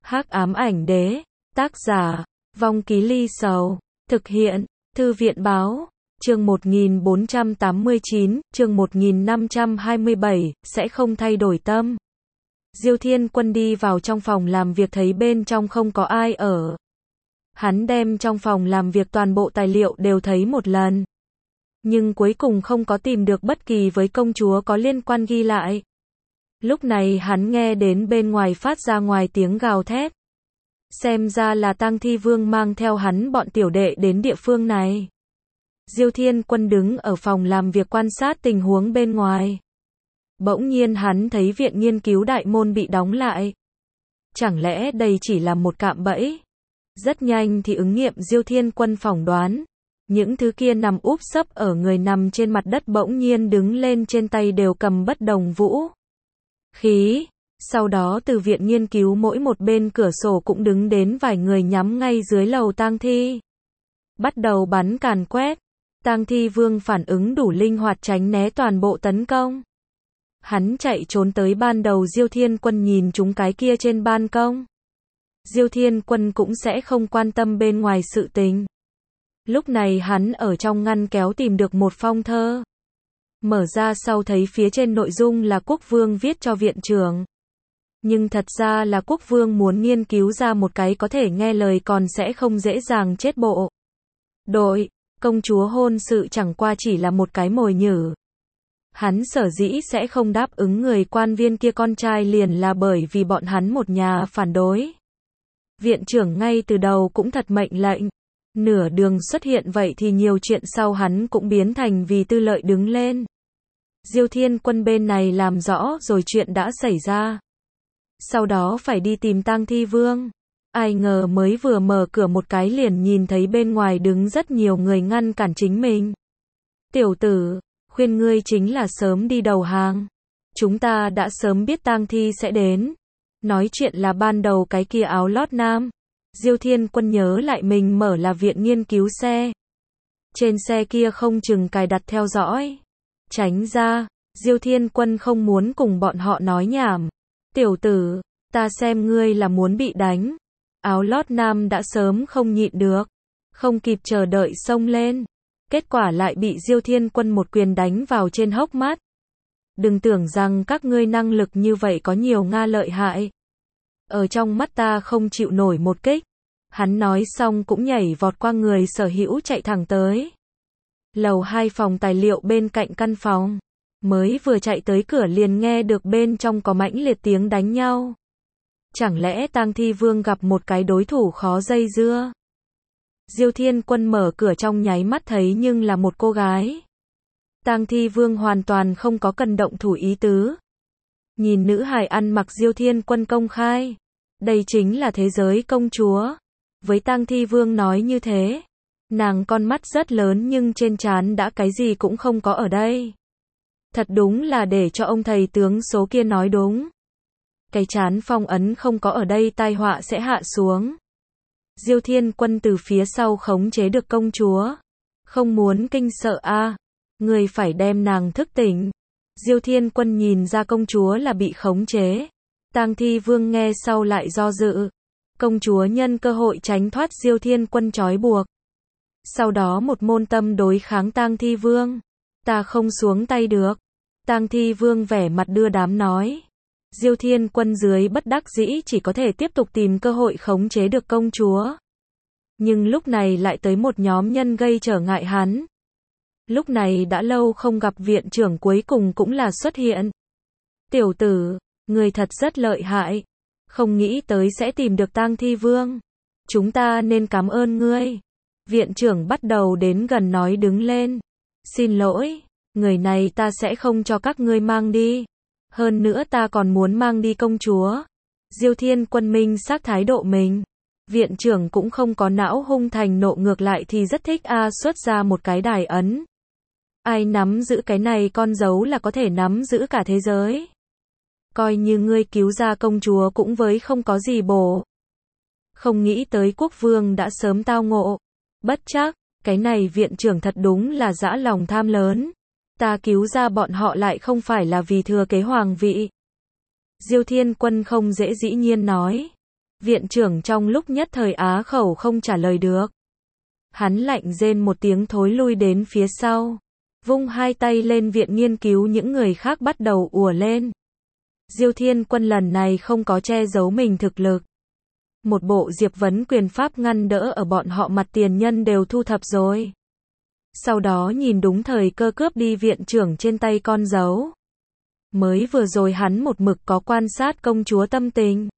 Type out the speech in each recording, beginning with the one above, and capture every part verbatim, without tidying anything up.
Hắc ám ảnh đế, tác giả, Vong Ký Ly Sầu, thực hiện, Thư viện báo, chương một nghìn bốn trăm tám mươi chín, chương một nghìn năm trăm hai mươi bảy, sẽ không thay đổi tâm. Diêu Thiên Quân đi vào trong phòng làm việc thấy bên trong không có ai ở. Hắn đem trong phòng làm việc toàn bộ tài liệu đều thấy một lần. Nhưng cuối cùng không có tìm được bất kỳ với công chúa có liên quan ghi lại. Lúc này hắn nghe đến bên ngoài phát ra ngoài tiếng gào thét. Xem ra là Tang Thi Vương mang theo hắn bọn tiểu đệ đến địa phương này. Diêu Thiên Quân đứng ở phòng làm việc quan sát tình huống bên ngoài. Bỗng nhiên hắn thấy viện nghiên cứu đại môn bị đóng lại. Chẳng lẽ đây chỉ là một cạm bẫy? Rất nhanh thì ứng nghiệm Diêu Thiên Quân phỏng đoán. Những thứ kia nằm úp sấp ở người nằm trên mặt đất bỗng nhiên đứng lên, trên tay đều cầm bất đồng vũ khí. Sau đó từ viện nghiên cứu mỗi một bên cửa sổ cũng đứng đến vài người nhắm ngay dưới lầu tang thi. Bắt đầu bắn càn quét. Tang Thi Vương phản ứng đủ linh hoạt tránh né toàn bộ tấn công. Hắn chạy trốn tới ban đầu Diêu Thiên Quân nhìn chúng cái kia trên ban công. Diêu Thiên Quân cũng sẽ không quan tâm bên ngoài sự tình. Lúc này hắn ở trong ngăn kéo tìm được một phong thơ. Mở ra sau thấy phía trên nội dung là Quốc Vương viết cho viện trưởng. Nhưng thật ra là Quốc Vương muốn nghiên cứu ra một cái có thể nghe lời còn sẽ không dễ dàng chết bộ đội. Công chúa hôn sự chẳng qua chỉ là một cái mồi nhử. Hắn sở dĩ sẽ không đáp ứng người quan viên kia con trai liền là bởi vì bọn hắn một nhà phản đối. Viện trưởng ngay từ đầu cũng thật mệnh lệnh. Nửa đường xuất hiện vậy thì nhiều chuyện sau hắn cũng biến thành vì tư lợi đứng lên. Diêu Thiên Quân bên này làm rõ rồi chuyện đã xảy ra. Sau đó phải đi tìm Tang Thi Vương. Ai ngờ mới vừa mở cửa một cái liền nhìn thấy bên ngoài đứng rất nhiều người ngăn cản chính mình. Tiểu tử, khuyên ngươi chính là sớm đi đầu hàng. Chúng ta đã sớm biết tang thi sẽ đến. Nói chuyện là ban đầu cái kia áo lót nam. Diêu Thiên Quân nhớ lại mình mở là viện nghiên cứu xe. Trên xe kia không chừng cài đặt theo dõi. Tránh ra, Diêu Thiên Quân không muốn cùng bọn họ nói nhảm. Tiểu tử, ta xem ngươi là muốn bị đánh. Áo lót nam đã sớm không nhịn được. Không kịp chờ đợi xông lên. Kết quả lại bị Diêu Thiên Quân một quyền đánh vào trên hốc mắt. Đừng tưởng rằng các ngươi năng lực như vậy có nhiều Nga lợi hại. Ở trong mắt ta không chịu nổi một kích. Hắn nói xong cũng nhảy vọt qua người sở hữu chạy thẳng tới. Lầu hai phòng tài liệu bên cạnh căn phòng. Mới vừa chạy tới cửa liền nghe được bên trong có mãnh liệt tiếng đánh nhau. Chẳng lẽ Tang Thi Vương gặp một cái đối thủ khó dây dưa? Diêu Thiên Quân mở cửa trong nháy mắt thấy nhưng là một cô gái. Tang Thi Vương hoàn toàn không có cần động thủ ý tứ. Nhìn nữ hài ăn mặc Diêu Thiên Quân công khai. Đây chính là thế giới công chúa. Với Tang Thi Vương nói như thế. Nàng con mắt rất lớn nhưng trên trán đã cái gì cũng không có ở đây. Thật đúng là để cho ông thầy tướng số kia nói đúng. Cái chán phong ấn không có ở đây tai họa sẽ hạ xuống. Diêu Thiên Quân từ phía sau khống chế được công chúa. Không muốn kinh sợ a, à. Người phải đem nàng thức tỉnh. Diêu Thiên Quân nhìn ra công chúa là bị khống chế. Tang Thi Vương nghe sau lại do dự. Công chúa nhân cơ hội tránh thoát Diêu Thiên Quân trói buộc. Sau đó một môn tâm đối kháng Tang Thi Vương. Ta không xuống tay được. Tang Thi Vương vẻ mặt đưa đám nói. Diêu Thiên Quân dưới bất đắc dĩ chỉ có thể tiếp tục tìm cơ hội khống chế được công chúa. Nhưng lúc này lại tới một nhóm nhân gây trở ngại hắn. Lúc này đã lâu không gặp viện trưởng cuối cùng cũng là xuất hiện. Tiểu tử, người thật rất lợi hại. Không nghĩ tới sẽ tìm được Tang Thi Vương. Chúng ta nên cảm ơn ngươi. Viện trưởng bắt đầu đến gần nói đứng lên. Xin lỗi, người này ta sẽ không cho các ngươi mang đi. Hơn nữa ta còn muốn mang đi công chúa. Diêu Thiên Quân minh xác thái độ mình. Viện trưởng cũng không có não hung thành nộ, ngược lại thì rất thích a, xuất ra một cái đài ấn. Ai nắm giữ cái này con dấu là có thể nắm giữ cả thế giới. Coi như ngươi cứu ra công chúa cũng với không có gì bổ. Không nghĩ tới Quốc Vương đã sớm tao ngộ. Bất chắc, cái này viện trưởng thật đúng là dã lòng tham lớn. Ta cứu ra bọn họ lại không phải là vì thừa kế hoàng vị. Diêu Thiên Quân không dễ dĩ nhiên nói. Viện trưởng trong lúc nhất thời á khẩu không trả lời được. Hắn lạnh rên một tiếng thối lui đến phía sau. Vung hai tay lên, viện nghiên cứu những người khác bắt đầu ùa lên. Diêu Thiên Quân lần này không có che giấu mình thực lực. Một bộ Diệp Vấn quyền pháp ngăn đỡ ở bọn họ mặt, tiền nhân đều thu thập rồi. Sau đó nhìn đúng thời cơ cướp đi viện trưởng trên tay con dấu. Mới vừa rồi hắn một mực có quan sát công chúa tâm tình.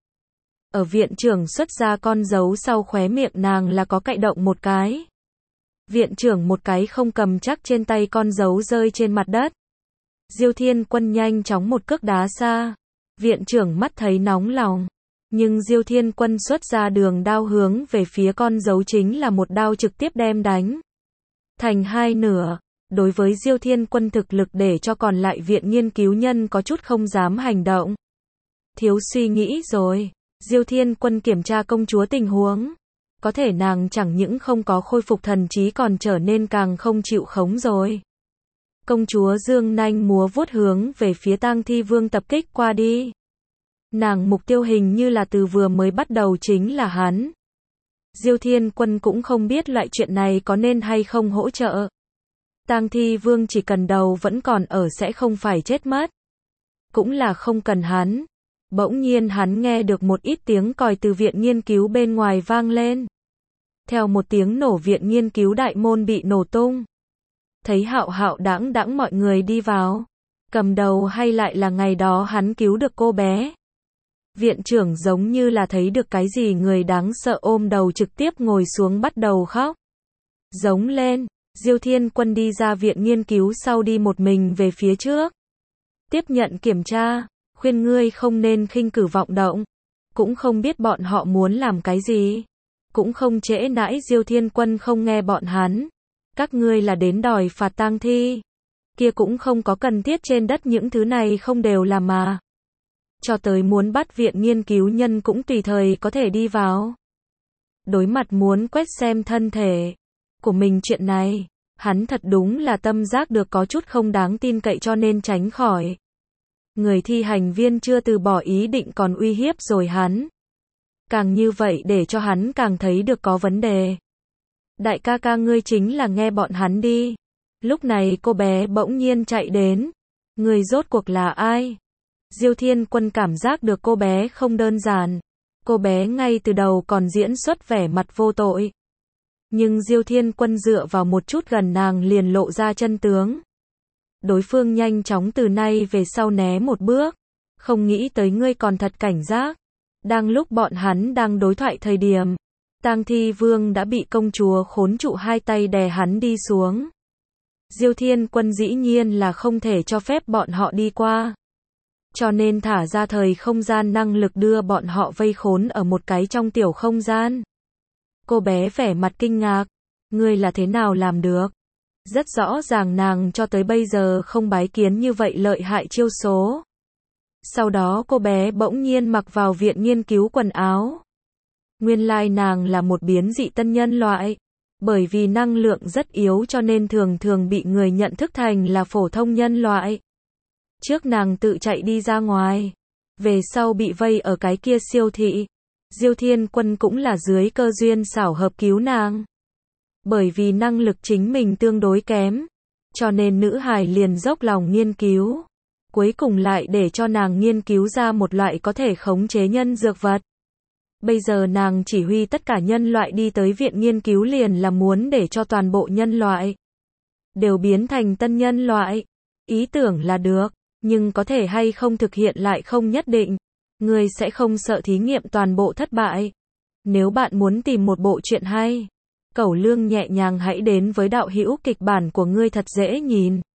Ở viện trưởng xuất ra con dấu sau, khóe miệng nàng là có cạy động một cái. Viện trưởng một cái không cầm chắc trên tay con dấu rơi trên mặt đất. Diêu Thiên Quân nhanh chóng một cước đá xa. Viện trưởng mắt thấy nóng lòng. Nhưng Diêu Thiên Quân xuất ra đường đao hướng về phía con dấu, chính là một đao trực tiếp đem đánh thành hai nửa. Đối với Diêu Thiên Quân thực lực, để cho còn lại viện nghiên cứu nhân có chút không dám hành động. Thiếu suy nghĩ rồi. Diêu Thiên Quân kiểm tra công chúa tình huống. Có thể nàng chẳng những không có khôi phục thần trí, còn trở nên càng không chịu khống rồi. Công chúa dương nanh múa vuốt hướng về phía Tang Thi Vương tập kích qua đi. Nàng mục tiêu hình như là từ vừa mới bắt đầu chính là hắn. Diêu Thiên Quân cũng không biết loại chuyện này có nên hay không hỗ trợ. Tang Thi Vương chỉ cần đầu vẫn còn ở sẽ không phải chết mất. Cũng là không cần hắn. Bỗng nhiên hắn nghe được một ít tiếng còi từ viện nghiên cứu bên ngoài vang lên. Theo một tiếng nổ, viện nghiên cứu đại môn bị nổ tung. Thấy hạo hạo đãng đãng mọi người đi vào. Cầm đầu hay lại là ngày đó hắn cứu được cô bé. Viện trưởng giống như là thấy được cái gì người đáng sợ, ôm đầu trực tiếp ngồi xuống bắt đầu khóc. Giống lên. Diêu Thiên Quân đi ra viện nghiên cứu sau, đi một mình về phía trước. Tiếp nhận kiểm tra. Khuyên ngươi không nên khinh cử vọng động. Cũng không biết bọn họ muốn làm cái gì. Cũng không trễ nãi. Diêu Thiên Quân không nghe bọn hắn. Các ngươi là đến đòi phạt tang thi. Kia cũng không có cần thiết, trên đất những thứ này không đều là mà. Cho tới muốn bắt viện nghiên cứu nhân cũng tùy thời có thể đi vào. Đối mặt muốn quét xem thân thể của mình chuyện này, hắn thật đúng là tâm giác được có chút không đáng tin cậy, cho nên tránh khỏi. Người thi hành viên chưa từ bỏ ý định còn uy hiếp rồi hắn. Càng như vậy để cho hắn càng thấy được có vấn đề. Đại ca ca, ngươi chính là nghe bọn hắn đi. Lúc này cô bé bỗng nhiên chạy đến. Người rốt cuộc là ai? Diêu Thiên Quân cảm giác được cô bé không đơn giản. Cô bé ngay từ đầu còn diễn xuất vẻ mặt vô tội. Nhưng Diêu Thiên Quân dựa vào một chút gần nàng liền lộ ra chân tướng. Đối phương nhanh chóng từ nay về sau né một bước. Không nghĩ tới ngươi còn thật cảnh giác. Đang lúc bọn hắn đang đối thoại thời điểm, Tang Thi Vương đã bị công chúa khốn trụ, hai tay đè hắn đi xuống. Diêu Thiên Quân dĩ nhiên là không thể cho phép bọn họ đi qua. Cho nên thả ra thời không gian năng lực đưa bọn họ vây khốn ở một cái trong tiểu không gian. Cô bé vẻ mặt kinh ngạc. Ngươi là thế nào làm được? Rất rõ ràng nàng cho tới bây giờ không bái kiến như vậy lợi hại chiêu số. Sau đó cô bé bỗng nhiên mặc vào viện nghiên cứu quần áo. Nguyên lai nàng là một biến dị tân nhân loại. Bởi vì năng lượng rất yếu cho nên thường thường bị người nhận thức thành là phổ thông nhân loại. Trước nàng tự chạy đi ra ngoài. Về sau bị vây ở cái kia siêu thị. Diêu Thiên Quân cũng là dưới cơ duyên xảo hợp cứu nàng. Bởi vì năng lực chính mình tương đối kém. Cho nên nữ hài liền dốc lòng nghiên cứu. Cuối cùng lại để cho nàng nghiên cứu ra một loại có thể khống chế nhân dược vật. Bây giờ nàng chỉ huy tất cả nhân loại đi tới viện nghiên cứu liền là muốn để cho toàn bộ nhân loại đều biến thành tân nhân loại. Ý tưởng là được, nhưng có thể hay không thực hiện lại không nhất định. Ngươi sẽ không sợ thí nghiệm toàn bộ thất bại. Nếu bạn muốn tìm một bộ truyện hay, Cẩu Lương nhẹ nhàng hãy đến với đạo hữu kịch bản của ngươi thật dễ nhìn.